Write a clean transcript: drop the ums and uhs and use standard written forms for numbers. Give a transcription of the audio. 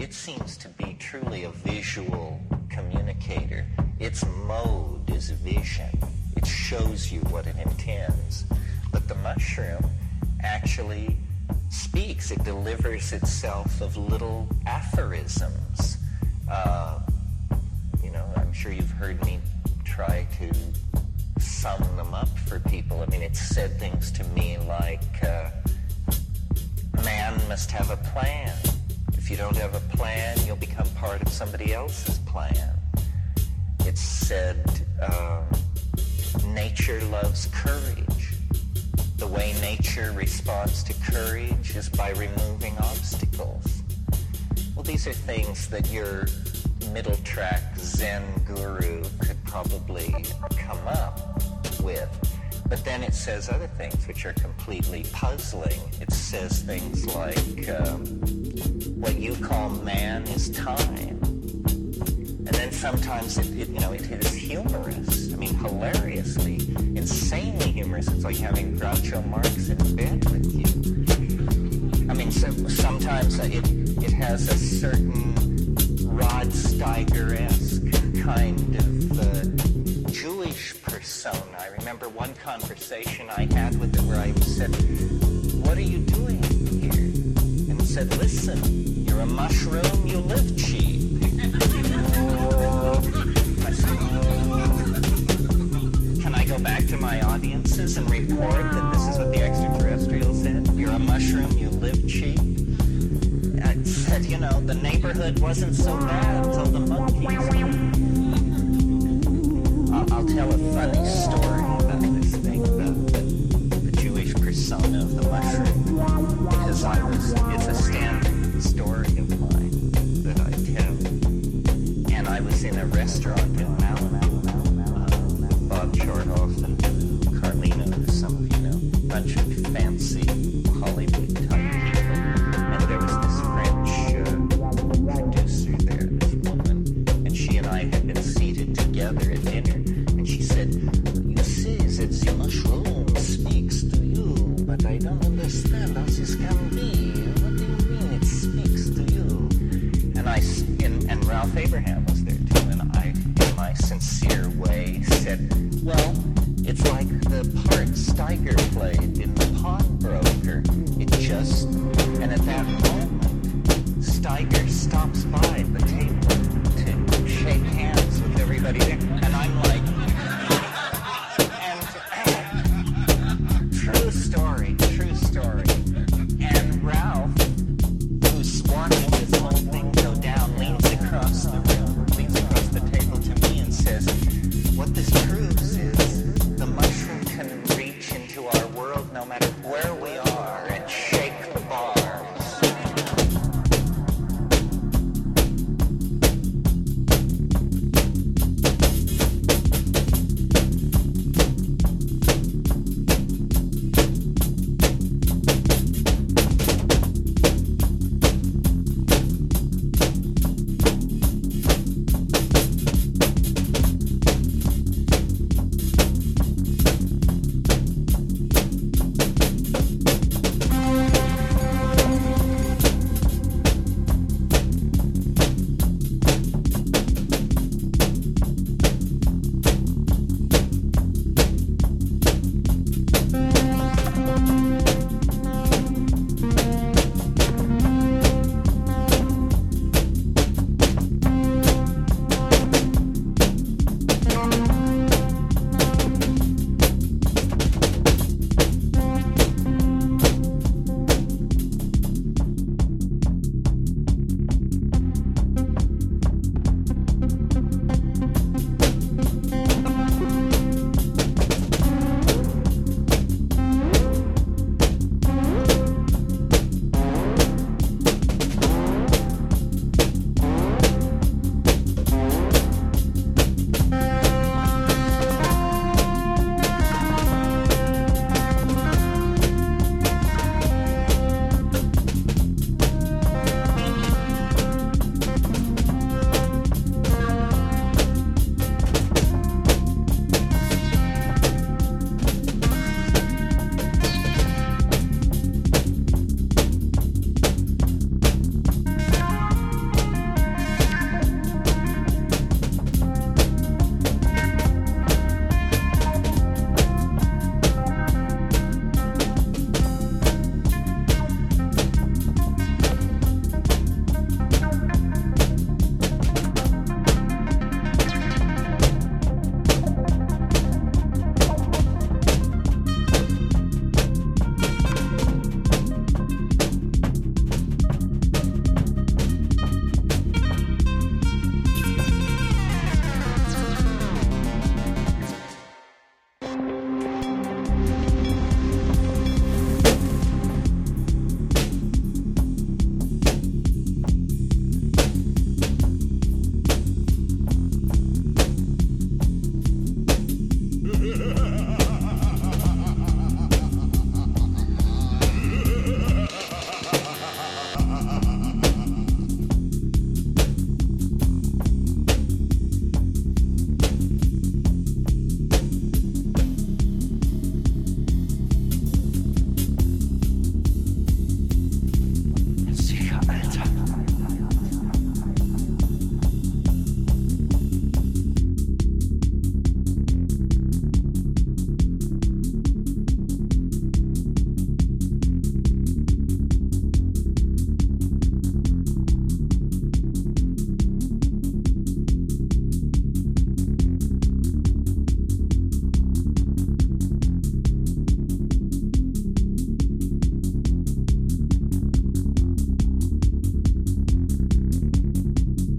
it seems to be truly a visual communicator. Its mode is vision. It shows you what it intends. But the mushroom actually speaks. It delivers itself of little aphorisms. I'm sure you've heard me try to sum them up for people. I mean, it said things to me like, man must have a plan. If you don't have a plan, you'll become part of somebody else's plan. It said, nature loves courage. The way nature responds to courage is by removing obstacles. Well, these are things that your middle track Zen guru could probably come up with. But then it says other things which are completely puzzling. It says things like, what you call man is time. And then sometimes it is humorous. I mean, hilariously, insanely humorous. It's like having Groucho Marx in bed with you. I mean, sometimes it has a certain Rod Steiger-esque kind of Jewish persona. I remember one conversation I had with it where I said, what are you doing here? And it said, listen, you're a mushroom, you live cheap. I said, can I go back to my audiences and report that this is what the extraterrestrial said? You're a mushroom, you live cheap. I said, the neighborhood wasn't so bad until the monkeys. I'll tell a funny story about this thing, the Jewish persona of the mushroom, because it's a standard story of mine that I tell. And I was in a restaurant in Malibu, Bob Chartoff and Carlino, who some of you know, a bunch of fancy Hollywood type people. And there was this French producer there, this woman, and she and I had been seated together at dinner. And she said, you see that the mushroom speaks to you, but I don't understand how this can be. What do you mean it speaks to you? And Ralph Abraham was there too, and I, in my sincere way, said, well, it's like the part Steiger played in The Pawnbroker. And at that moment, Steiger stops by the table to shake hands with everybody there. And I'm like, true story. And Ralph, who's watching this whole thing go down, leans across the table to me and says, what this proves is the mushroom can reach into our world no matter